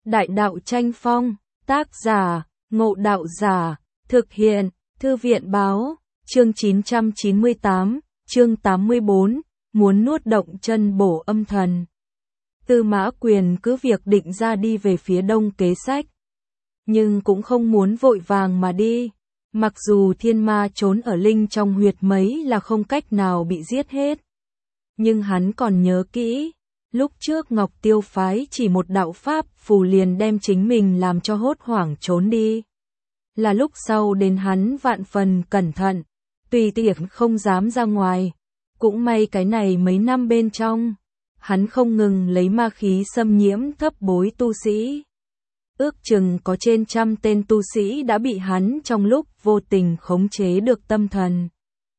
Đại đạo tranh phong, tác giả, Ngộ Đạo Giả, thực hiện, Thư viện báo, chương 998, chương 84, muốn nuốt động chân bổ âm thần. Tư Mã Quyền cứ việc định ra đi về phía đông kế sách, nhưng cũng không muốn vội vàng mà đi. Mặc dù thiên ma trốn ở linh trong huyệt mấy là không cách nào bị giết hết, nhưng hắn còn nhớ kỹ, lúc trước Ngọc Tiêu phái chỉ một đạo pháp phù liền đem chính mình làm cho hốt hoảng trốn đi. Là lúc sau đến hắn vạn phần cẩn thận, tùy tiện không dám ra ngoài. Cũng may cái này mấy năm bên trong, hắn không ngừng lấy ma khí xâm nhiễm thấp bối tu sĩ. Ước chừng có trên 100 tên tu sĩ đã bị hắn trong lúc vô tình khống chế được tâm thần.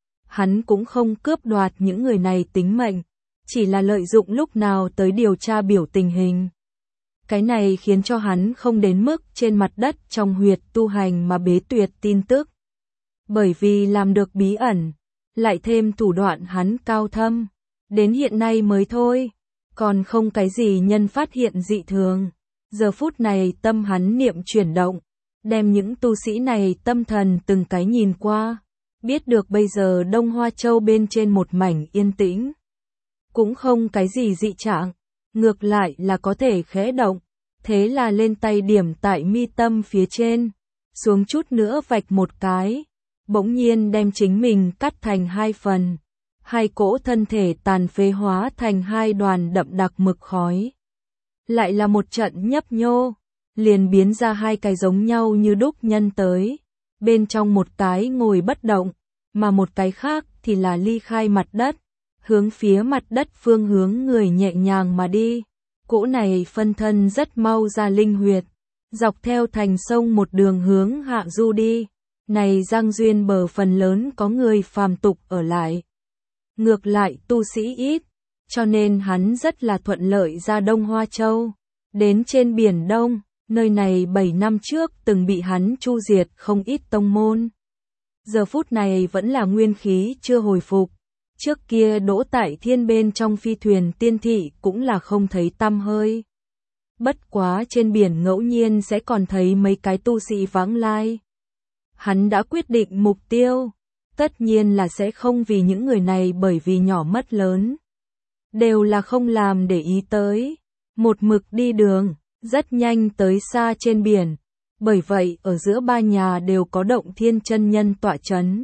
Hắn cũng không cướp đoạt những người này tính mệnh, chỉ là lợi dụng lúc nào tới điều tra biểu tình hình. Cái này khiến cho hắn không đến mức trên mặt đất trong huyệt tu hành mà bế tuyệt tin tức. Bởi vì làm được bí ẩn, lại thêm thủ đoạn hắn cao thâm, đến hiện nay mới thôi, còn không cái gì nhân phát hiện dị thường. Giờ phút này tâm hắn niệm chuyển động, đem những tu sĩ này tâm thần từng cái nhìn qua, biết được bây giờ Đông Hoa Châu bên trên một mảnh yên tĩnh. Cũng không cái gì dị trạng, ngược lại là có thể khẽ động, thế là lên tay điểm tại mi tâm phía trên, xuống chút nữa vạch một cái, bỗng nhiên đem chính mình cắt thành hai phần, hai cỗ thân thể tàn phế hóa thành hai đoàn đậm đặc mực khói. Lại là một trận nhấp nhô, liền biến ra hai cái giống nhau như đúc nhân tới, bên trong một cái ngồi bất động, mà một cái khác thì là ly khai mặt đất, hướng phía mặt đất phương hướng người nhẹ nhàng mà đi. Cỗ này phân thân rất mau ra linh huyệt, dọc theo thành sông một đường hướng hạ du đi. Này Giang Duyên bờ phần lớn có người phàm tục ở lại, ngược lại tu sĩ ít, cho nên hắn rất là thuận lợi ra Đông Hoa Châu. Đến trên Biển Đông, nơi này 7 năm trước từng bị hắn chu diệt không ít tông môn. Giờ phút này vẫn là nguyên khí chưa hồi phục. Trước kia đỗ tại thiên bên trong phi thuyền tiên thị cũng là không thấy tăm hơi. Bất quá trên biển ngẫu nhiên sẽ còn thấy mấy cái tu sĩ vãng lai. Hắn đã quyết định mục tiêu, tất nhiên là sẽ không vì những người này bởi vì nhỏ mất lớn. Đều là không làm để ý tới, một mực đi đường, rất nhanh tới xa trên biển. Bởi vậy ở giữa ba nhà đều có Động Thiên chân nhân tọa chấn.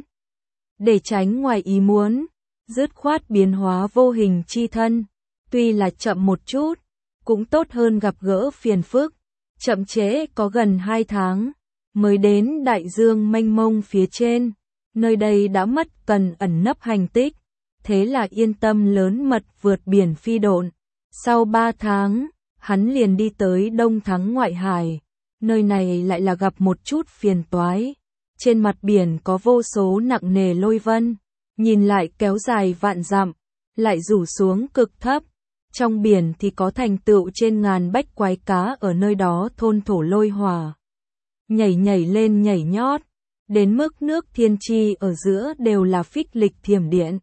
Để tránh ngoài ý muốn, dứt khoát biến hóa vô hình chi thân, tuy là chậm một chút, cũng tốt hơn gặp gỡ phiền phức. Chậm trễ có gần 2 tháng, mới đến đại dương mênh mông phía trên, nơi đây đã mất cần ẩn nấp hành tích, thế là yên tâm lớn mật vượt biển phi độn. Sau 3 tháng, hắn liền đi tới Đông Thắng ngoại hải, nơi này lại là gặp một chút phiền toái. Trên mặt biển có vô số nặng nề lôi vân, nhìn lại kéo dài vạn dặm, lại rủ xuống cực thấp. Trong biển thì có thành tựu trên ngàn bách quái cá ở nơi đó thôn thổ lôi hỏa. Nhảy nhảy lên nhảy nhót, đến mức nước thiên chi ở giữa đều là phích lịch thiểm điện.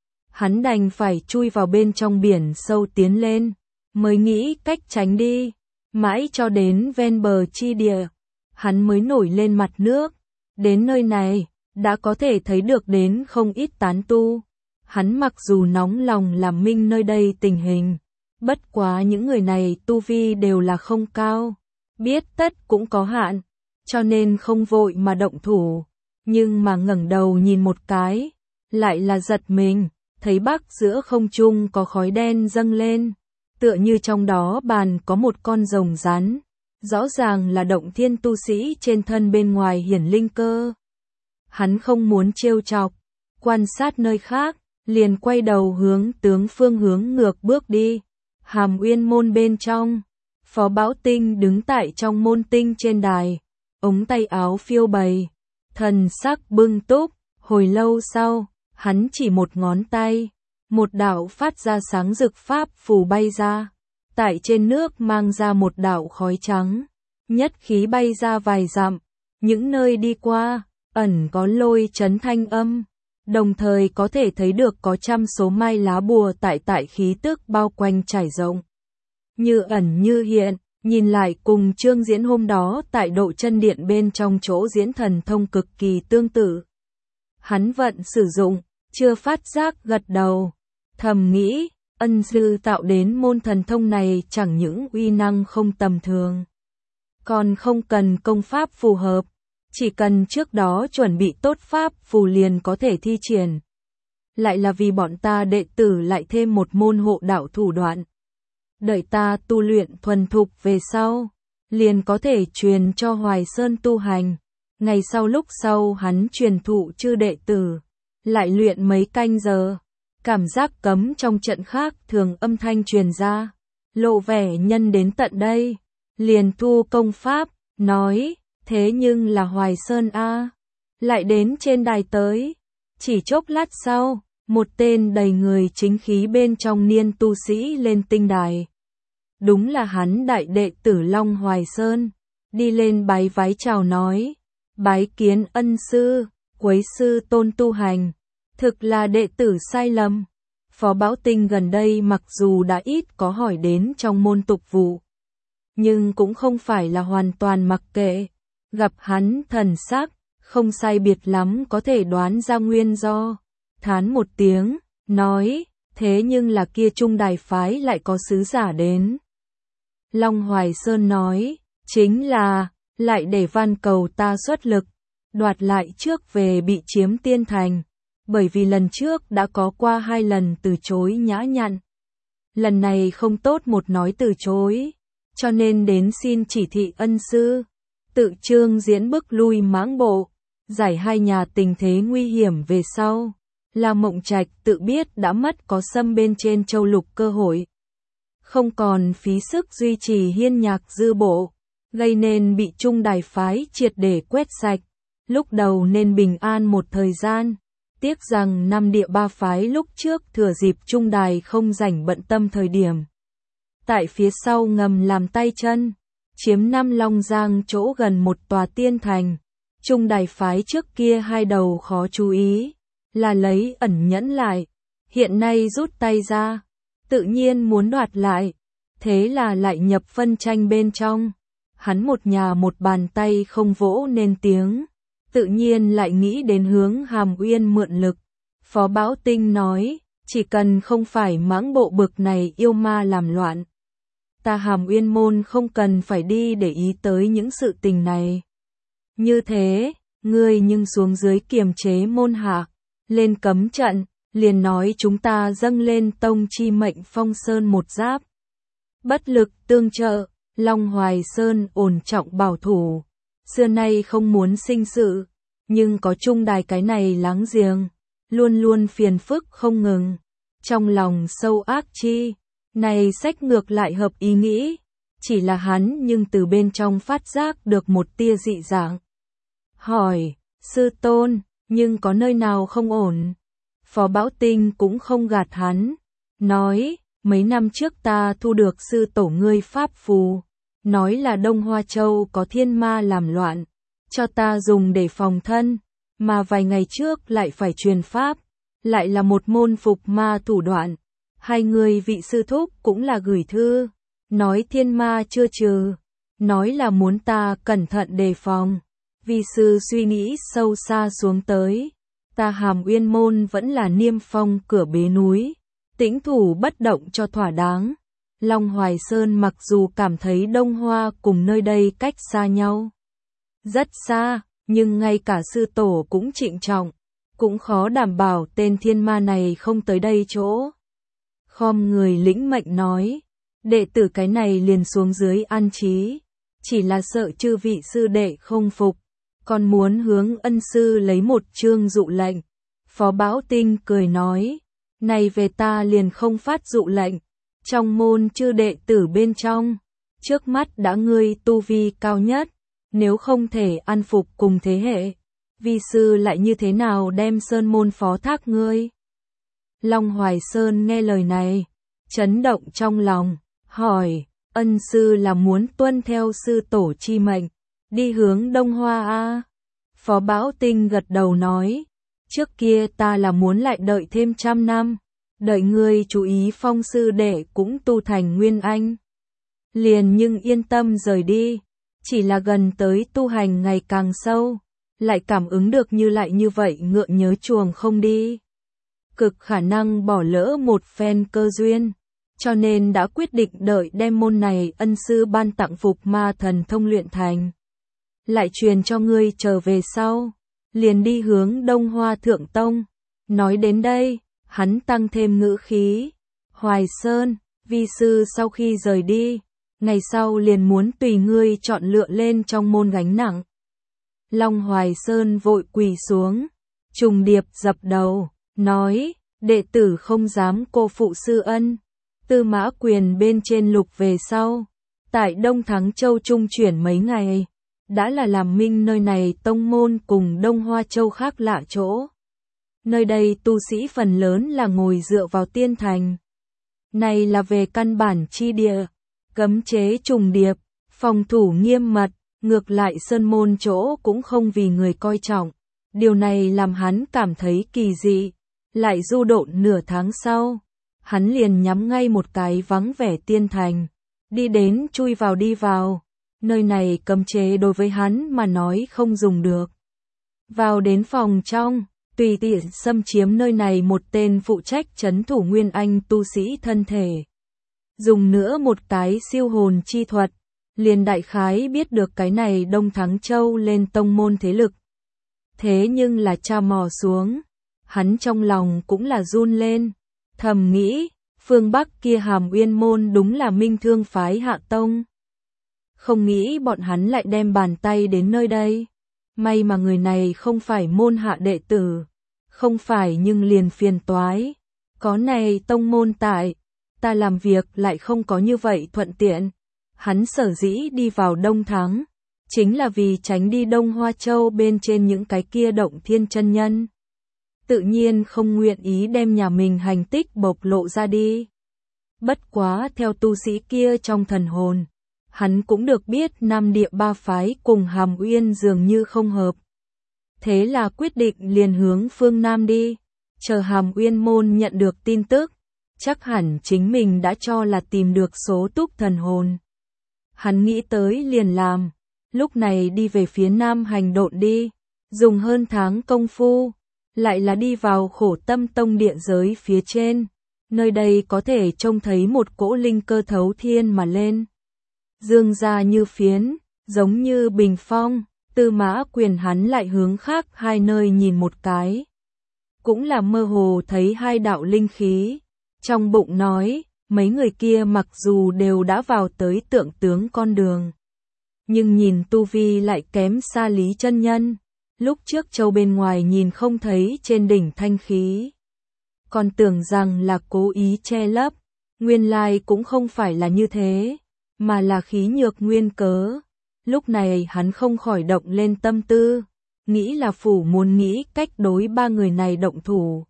Hắn đành phải chui vào bên trong biển sâu tiến lên, mới nghĩ cách tránh đi, mãi cho đến ven bờ chi địa, hắn mới nổi lên mặt nước. Đến nơi này, đã có thể thấy được đến không ít tán tu. Hắn mặc dù nóng lòng làm minh nơi đây tình hình, bất quá những người này tu vi đều là không cao, biết tất cũng có hạn, cho nên không vội mà động thủ. Nhưng mà ngẩng đầu nhìn một cái, lại là giật mình, thấy bắc giữa không trung có khói đen dâng lên, tựa như trong đó bàn có một con rồng rắn, rõ ràng là Động Thiên tu sĩ trên thân bên ngoài hiển linh cơ. Hắn không muốn trêu chọc, quan sát nơi khác, liền quay đầu hướng tướng phương hướng ngược bước đi. Hàm Uyên môn bên trong, Phó Bảo Tinh đứng tại trong môn tinh trên đài, ống tay áo phiêu bày, thần sắc bưng túc. Hồi lâu sau, hắn chỉ một ngón tay, một đạo phát ra sáng rực pháp phù bay ra, tại trên nước mang ra một đạo khói trắng, nhất khí bay ra vài dặm, những nơi đi qua, ẩn có lôi chấn thanh âm, đồng thời có thể thấy được có trăm số mai lá bùa tại khí tức bao quanh trải rộng. Như ẩn như hiện, Nhìn lại cùng chương diễn hôm đó tại Độ Chân Điện bên trong chỗ diễn thần thông cực kỳ tương tự. Hắn vận sử dụng, chưa phát giác gật đầu, thầm nghĩ, ân sư tạo đến môn thần thông này chẳng những uy năng không tầm thường, còn không cần công pháp phù hợp, chỉ cần trước đó chuẩn bị tốt pháp phù liền có thể thi triển. Lại là vì bọn ta đệ tử lại thêm một môn hộ đạo thủ đoạn. Đợi ta tu luyện thuần thục về sau, liền có thể truyền cho Hoài Sơn tu hành. Ngày sau lúc sau hắn truyền thụ chư đệ tử, lại luyện mấy canh giờ, cảm giác cấm trong trận khác thường âm thanh truyền ra, lộ vẻ nhân đến tận đây, liền thu công pháp, nói, thế nhưng là Hoài Sơn a, lại đến trên đài tới. Chỉ chốc lát sau, một tên đầy người chính khí bên trong niên tu sĩ lên tinh đài. Đúng là hắn đại đệ tử Long Hoài Sơn, đi lên bái vái chào nói, bái kiến ân sư, quấy sư tôn tu hành, thực là đệ tử sai lầm. Phó Bảo Tinh gần đây mặc dù đã ít có hỏi đến trong môn tục vụ, nhưng cũng không phải là hoàn toàn mặc kệ, gặp hắn thần sắc, không sai biệt lắm có thể đoán ra nguyên do, thán một tiếng, nói, thế nhưng là kia Trung Đài phái lại có sứ giả đến. Long Hoài Sơn nói, chính là, lại để van cầu ta xuất lực, đoạt lại trước về bị chiếm tiên thành, bởi vì lần trước đã có qua 2 lần từ chối nhã nhặn. Lần này không tốt một nói từ chối, cho nên đến xin chỉ thị ân sư, tự chương diễn bức lui mãng bộ, giải hai nhà tình thế nguy hiểm về sau. La Mộng Trạch tự biết đã mất có xâm bên trên châu lục cơ hội, không còn phí sức duy trì hiên nhạc dư bộ, gây nên bị Trung Đài phái triệt để quét sạch, lúc đầu nên bình an một thời gian, tiếc rằng năm địa ba phái lúc trước thừa dịp Trung Đài không rảnh bận tâm thời điểm, tại phía sau ngầm làm tay chân, chiếm Nam Long Giang chỗ gần một tòa tiên thành. Trung Đài phái trước kia hai đầu khó chú ý, là lấy ẩn nhẫn lại, hiện nay rút tay ra, tự nhiên muốn đoạt lại, thế là lại nhập phân tranh bên trong. Hắn một nhà một bàn tay không vỗ nên tiếng, tự nhiên lại nghĩ đến hướng Hàm Uyên mượn lực. Phó Bảo Tinh nói, chỉ cần không phải mãng bộ bực này yêu ma làm loạn, ta Hàm Uyên môn không cần phải đi để ý tới những sự tình này. Như thế, ngươi nhưng xuống dưới kiềm chế môn hạ, lên cấm trận, liền nói chúng ta dâng lên tông chi mệnh Phong Sơn một giáp. Bất lực tương trợ, Long Hoài Sơn ổn trọng bảo thủ, xưa nay không muốn sinh sự, nhưng có Trung Đài cái này láng giềng, luôn luôn phiền phức không ngừng, trong lòng sâu ác chi, này sách ngược lại hợp ý nghĩ, chỉ là hắn nhưng từ bên trong phát giác được một tia dị dạng. Hỏi, sư tôn, nhưng có nơi nào không ổn? Phó Bảo Tinh cũng không gạt hắn, nói, mấy năm trước ta thu được sư tổ ngươi pháp phù, nói là Đông Hoa Châu có thiên ma làm loạn, cho ta dùng để phòng thân, mà vài ngày trước lại phải truyền pháp, lại là một môn phục ma thủ đoạn. Hai người vị sư thúc cũng là gửi thư, nói thiên ma chưa trừ, nói là muốn ta cẩn thận đề phòng. Vi sư suy nghĩ sâu xa xuống tới, ta Hàm Uyên môn vẫn là niêm phong cửa bế núi, tĩnh thủ bất động cho thỏa đáng. Long Hoài Sơn mặc dù cảm thấy Đông Hoa cùng nơi đây cách xa nhau rất xa, nhưng ngay cả sư tổ cũng trịnh trọng, cũng khó đảm bảo tên thiên ma này không tới đây chỗ. Khom người lĩnh mệnh nói, đệ tử cái này liền xuống dưới an trí, chỉ là sợ chư vị sư đệ không phục, còn muốn hướng ân sư lấy một chương dụ lệnh. Phó Bảo Tinh cười nói, này về ta liền không phát dụ lệnh, trong môn chư đệ tử bên trong, trước mắt đã ngươi tu vi cao nhất, nếu không thể an phục cùng thế hệ, vi sư lại như thế nào đem sơn môn phó thác ngươi? Long Hoài Sơn nghe lời này, chấn động trong lòng, hỏi, ân sư là muốn tuân theo sư tổ chi mệnh, đi hướng Đông Hoa a? Phó Bảo Tinh gật đầu nói, trước kia ta là muốn lại đợi thêm 100 năm, đợi ngươi chú ý Phong sư đệ cũng tu thành Nguyên Anh. liền nhưng yên tâm rời đi. Chỉ là gần tới tu hành ngày càng sâu, lại cảm ứng được như vậy ngượng nhớ chuồng không đi. Cực khả năng bỏ lỡ một phen cơ duyên, cho nên đã quyết định đợi đem môn này ân sư ban tặng phục ma thần thông luyện thành. Lại truyền cho ngươi trở về sau, liền đi hướng Đông Hoa Thượng Tông. Nói đến đây, hắn tăng thêm ngữ khí. Hoài Sơn, vi sư sau khi rời đi, ngày sau liền muốn tùy ngươi chọn lựa lên trong môn gánh nặng. Long Hoài Sơn vội quỳ xuống, trùng điệp dập đầu, nói, đệ tử không dám cô phụ sư ân. Tư Mã Quyền bên trên lục về sau, tại Đông Thắng Châu trung chuyển mấy ngày, đã là làm minh nơi này tông môn cùng Đông Hoa Châu khác lạ chỗ. Nơi đây tu sĩ phần lớn là ngồi dựa vào tiên thành. Này là về căn bản chi địa, cấm chế trùng điệp, phòng thủ nghiêm mật, ngược lại sơn môn chỗ cũng không vì người coi trọng. Điều này làm hắn cảm thấy kỳ dị. Lại du độn nửa tháng sau, hắn liền nhắm ngay một cái vắng vẻ tiên thành, đi đến chui vào đi vào. Nơi này cấm chế đối với hắn mà nói không dùng được. Vào đến phòng trong, tùy tiện xâm chiếm nơi này một tên phụ trách trấn thủ Nguyên Anh tu sĩ thân thể. Dùng nữa một cái siêu hồn chi thuật, liền đại khái biết được cái này Đông Thắng Châu lên tông môn thế lực. Thế nhưng là tra mò xuống, hắn trong lòng cũng là run lên, thầm nghĩ, phương Bắc kia Hàm Uyên môn đúng là Minh Thương phái hạ tông. Không nghĩ bọn hắn lại đem bàn tay đến nơi đây. May mà người này không phải môn hạ đệ tử, không phải nhưng liền phiền toái. Có này tông môn tại, ta làm việc lại không có như vậy thuận tiện. Hắn sở dĩ đi vào Đông Thắng, chính là vì tránh đi Đông Hoa Châu bên trên những cái kia động thiên chân nhân. Tự nhiên không nguyện ý đem nhà mình hành tích bộc lộ ra đi. Bất quá theo tu sĩ kia trong thần hồn, hắn cũng được biết Nam Địa ba phái cùng Hàm Uyên dường như không hợp. Thế là quyết định liền hướng phương Nam đi, chờ Hàm Uyên môn nhận được tin tức, chắc hẳn chính mình đã cho là tìm được số túc thần hồn. Hắn nghĩ tới liền làm, lúc này đi về phía Nam hành độn đi, dùng hơn tháng công phu, lại là đi vào Khổ Tâm Tông địa giới phía trên, nơi đây có thể trông thấy một cỗ linh cơ thấu thiên mà lên. Dương ra như phiến, giống như bình phong, Tư Mã Quyền hắn lại hướng khác hai nơi nhìn một cái. Cũng là mơ hồ thấy hai đạo linh khí, trong bụng nói, mấy người kia mặc dù đều đã vào tới tượng tướng con đường. Nhưng nhìn tu vi lại kém xa Lý chân nhân, lúc trước châu bên ngoài nhìn không thấy trên đỉnh thanh khí. Còn tưởng rằng là cố ý che lấp, nguyên lai cũng không phải là như thế, mà là khí nhược nguyên cớ. Lúc này hắn không khỏi động lên tâm tư, nghĩ là phủ muốn nghĩ cách đối ba người này động thủ.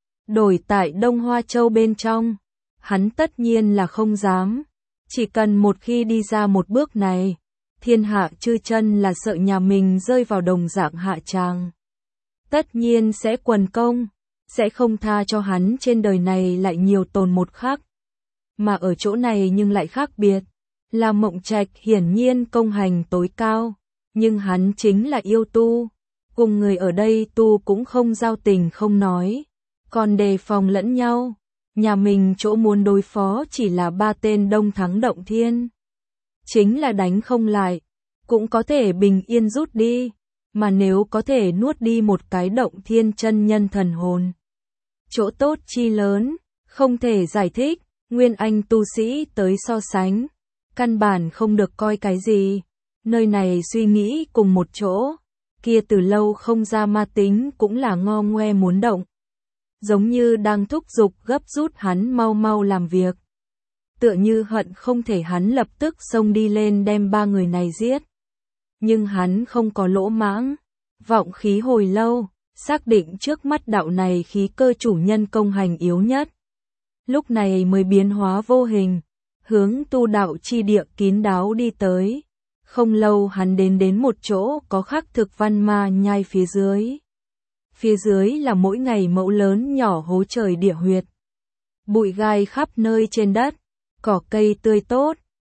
Đổi tại Đông Hoa Châu bên trong, hắn tất nhiên là không dám, chỉ cần một khi đi ra một bước này, thiên hạ chư chân là sợ nhà mình rơi vào đồng dạng hạ tràng. Tất nhiên sẽ quần công, sẽ không tha cho hắn trên đời này lại nhiều tồn một khắc. Mà ở chỗ này nhưng lại khác biệt, là Mộng Trạch hiển nhiên công hành tối cao, nhưng hắn chính là yêu tu, cùng người ở đây tu cũng không giao tình không nói, còn đề phòng lẫn nhau. Nhà mình chỗ muốn đối phó chỉ là ba tên Đông Thắng Động Thiên. Chính là đánh không lại, cũng có thể bình yên rút đi, mà nếu có thể nuốt đi một cái Động Thiên chân nhân thần hồn. Chỗ tốt chi lớn, không thể giải thích, Nguyên Anh tu sĩ tới so sánh, căn bản không được coi cái gì. Nơi này suy nghĩ cùng một chỗ, kia từ lâu không ra ma tính cũng là ngo ngoe muốn động. Giống như đang thúc giục gấp rút hắn mau mau làm việc. Tựa như hận không thể hắn lập tức xông đi lên đem ba người này giết. Nhưng hắn không có lỗ mãng, vọng khí hồi lâu, xác định trước mắt đạo này khí cơ chủ nhân công hành yếu nhất. Lúc này mới biến hóa vô hình, hướng tu đạo chi địa kín đáo đi tới. Không lâu hắn đến một chỗ có khắc thực văn ma nhai phía dưới. Phía dưới là mỗi ngày mẫu lớn nhỏ hố trời địa huyệt. Bụi gai khắp nơi trên đất, cỏ cây tươi tốt,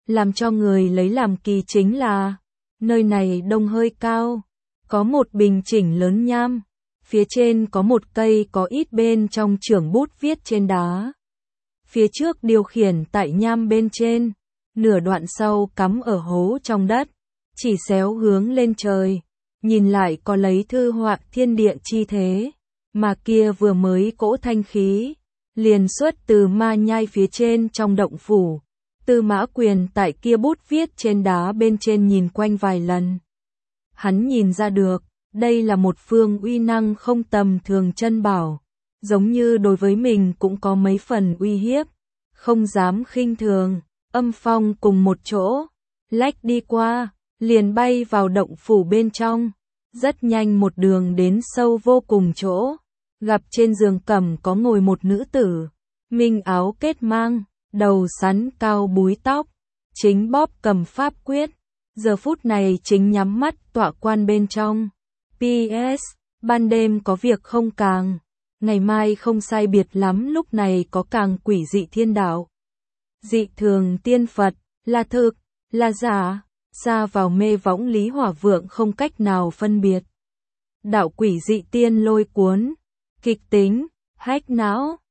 Làm cho người lấy làm kỳ chính là, nơi này đông hơi cao, có một bình chỉnh lớn nham, phía trên có một cây có ít bên trong chưởng bút viết trên đá. Phía trước điều khiển tại nham bên trên, nửa đoạn sau cắm ở hố trong đất, chỉ xéo hướng lên trời, nhìn lại có lấy thư họa thiên địa chi thế, mà kia vừa mới cỗ thanh khí, liền xuất từ ma nhai phía trên trong động phủ. Tư Mã Quyền tại kia bút viết trên đá bên trên nhìn quanh vài lần. Hắn nhìn ra được, đây là một phương uy năng không tầm thường chân bảo, giống như đối với mình cũng có mấy phần uy hiếp, không dám khinh thường. Âm Phong cùng một chỗ, lách đi qua, liền bay vào động phủ bên trong, rất nhanh một đường đến sâu vô cùng chỗ, gặp trên giường cẩm có ngồi một nữ tử, minh áo kết mang, đầu sắn cao búi tóc, chính bóp cầm pháp quyết, giờ phút này chính nhắm mắt tọa quan bên trong. PS, ban đêm có việc không càng, ngày mai không sai biệt lắm lúc này có càng quỷ dị thiên đạo. Dị thường tiên Phật, là thực, là giả, xa vào mê võng Lý Hỏa Vượng không cách nào phân biệt. Đạo quỷ dị tiên lôi cuốn, kịch tính, hách não.